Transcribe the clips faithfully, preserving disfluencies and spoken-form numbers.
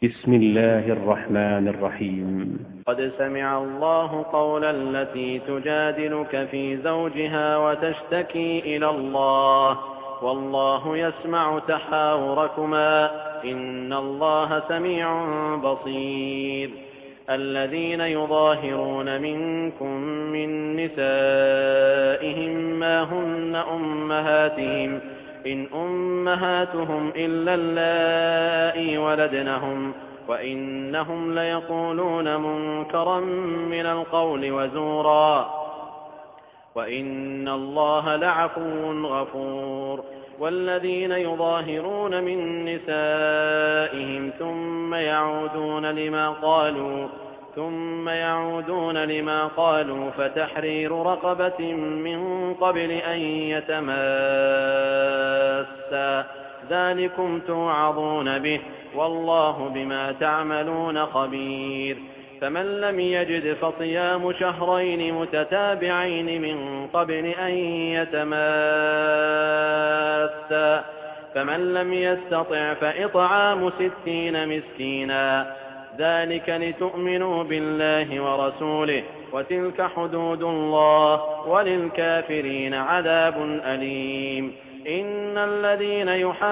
بسم الله الرحمن الرحيم. قد سمع الله قول التي تجادلك في زوجها وتشتكي إلى الله والله يسمع تحاوركما إن الله سميع بصير. الذين يظاهرون منكم من نسائهم ما هن أمهاتهم إن أمهاتهم إلا اللائي ولدنهم وإنهم ليقولون منكرا من القول وزورا وإن الله لعفو غفور. والذين يظاهرون من نسائهم ثم يعودون لما قالوا ثم يعودون لما قالوا فتحرير رقبة من قبل أن يتماسا ذلكم توعظون به والله بما تعملون خبير. فمن لم يجد فصيام شهرين متتابعين من قبل أن يتماسا فمن لم يستطع فإطعام ستين مسكينا ذلك لتؤمنوا بالله ورسوله وتلك حدود الله وللكافرين عذاب أليم. إن الذين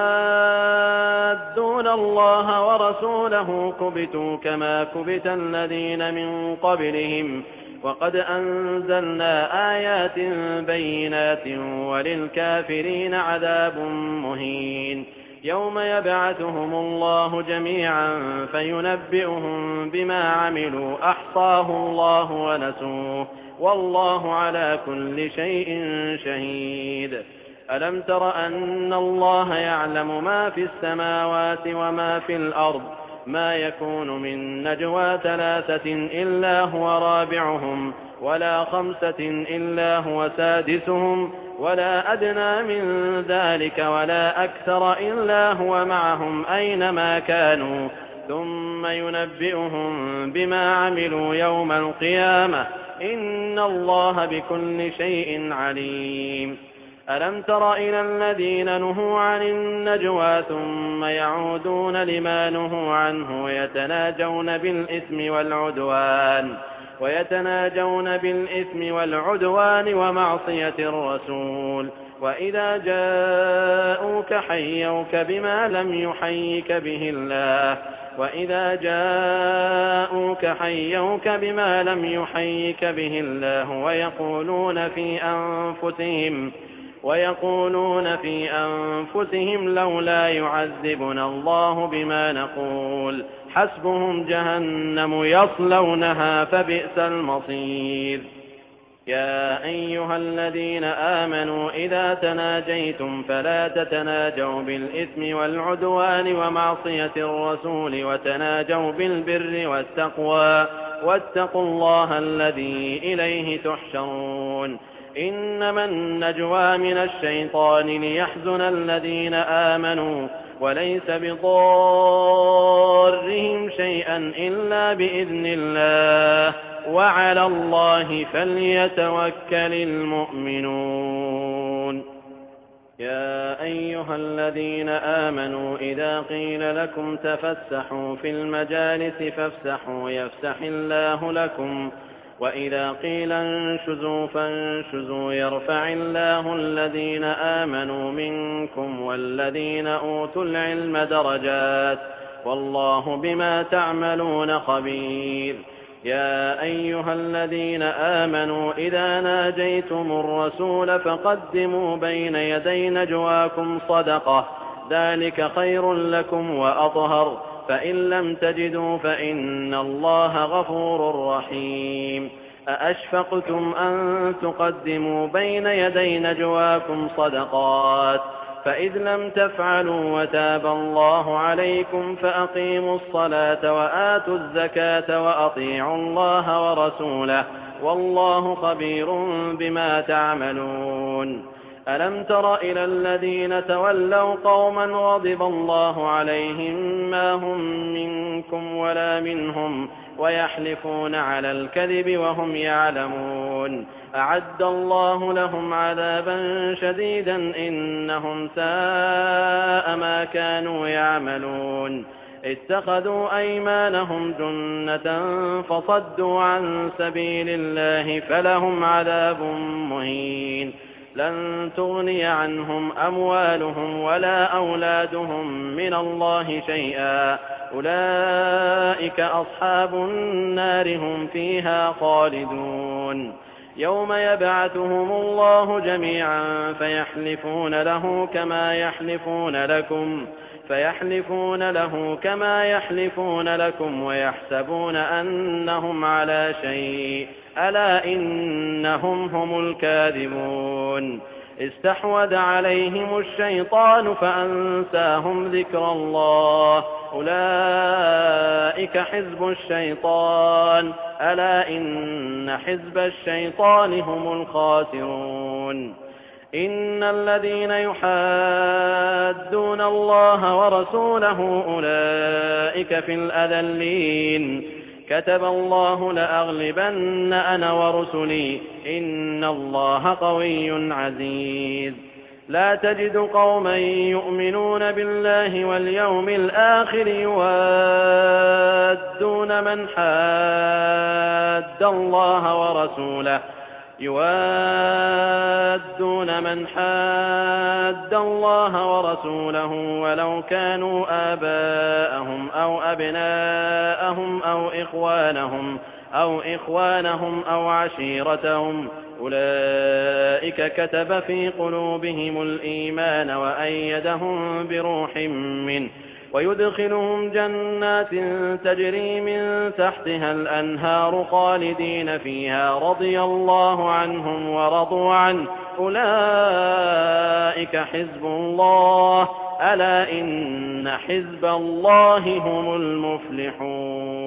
يحادون الله ورسوله كبتوا كما كبت الذين من قبلهم وقد أنزلنا آيات بينات وللكافرين عذاب مهين. يوم يبعثهم الله جميعا فينبئهم بما عملوا أحصاه الله ونسوه والله على كل شيء شهيد. ألم تر أن الله يعلم ما في السماوات وما في الأرض ما يكون من نجوى ثلاثة إلا هو رابعهم ولا خمسة إلا هو سادسهم ولا أدنى من ذلك ولا أكثر إلا هو معهم أينما كانوا ثم ينبئهم بما عملوا يوم القيامة إن الله بكل شيء عليم. ألم تر إلى الذين نهوا عن النجوى ثم يعودون لما نهوا عنه ويتناجون بالإثم والعدوان ويتناجون بالإثم والعدوان ومعصية الرسول وإذا جاءوك حيوك بما لم يحيك به الله وإذا جاءوك حيوك بما لم يحيك به الله ويقولون في أنفسهم ويقولون في أنفسهم لولا يعذبنا الله بما نقول حسبهم جهنم يصلونها فبئس المصير. يا أيها الذين آمنوا إذا تناجيتم فلا تتناجوا بالإثم والعدوان ومعصية الرسول وتناجوا بالبر والتقوى واتقوا الله الذي إليه تحشرون. إنما النجوى من الشيطان ليحزن الذين آمنوا وليس بضارهم شيئا إلا بإذن الله وعلى الله فليتوكل المؤمنون. يا أيها الذين آمنوا إذا قيل لكم تفسحوا في المجالس فافسحوا يفسح الله لكم وإذا قيل انشزوا فانشزوا يرفع الله الذين آمنوا منكم والذين أوتوا العلم درجات والله بما تعملون خبير. يا أيها الذين آمنوا إذا ناجيتم الرسول فقدموا بين يدي نجواكم صدقة ذلك خير لكم وأطهر فإن لم تجدوا فإن الله غفور رحيم. أأشفقتم أن تقدموا بين يدي نجواكم صدقات فإذ لم تفعلوا وتاب الله عليكم فأقيموا الصلاة وآتوا الزكاة وأطيعوا الله ورسوله والله خبير بما تعملون. ألم تر إلى الذين تولوا قوما غضب الله عليهم ما هم منكم ولا منهم ويحلفون على الكذب وهم يعلمون أعد الله لهم عذابا شديدا إنهم ساء ما كانوا يعملون. اتخذوا أيمانهم جنة فصدوا عن سبيل الله فلهم عذاب مهين لن تغني عنهم أموالهم ولا أولادهم من الله شيئا أولئك أصحاب النار هم فيها خالدون يوم يبعثهم الله جميعا فيحلفون له كما يحلفون لكم فيحلفون له كما يحلفون لكم ويحسبون أنهم على شيء ألا إنهم هم الكاذبون استحوذ عليهم الشيطان فأنساهم ذكر الله أولئك حزب الشيطان ألا إن حزب الشيطان هم الخاسرون إن الذين يحادون الله ورسوله أولئك في الأذلين كتب الله لأغلبن أنا ورسلي إن الله قوي عزيز لا تجد قوما يؤمنون بالله واليوم الآخر يوادون من حاد الله ورسوله يوادون من حاد الله ورسوله ولو كانوا آباءهم أو أبناءهم أو إخوانهم أو إخوانهم أو عشيرتهم أولئك كتب في قلوبهم الإيمان وأيدهم بروح منه ويدخلهم جنات تجري من تحتها الأنهار خالدين فيها رضي الله عنهم ورضوا عنه أولئك حزب الله ألا إن حزب الله هم المفلحون.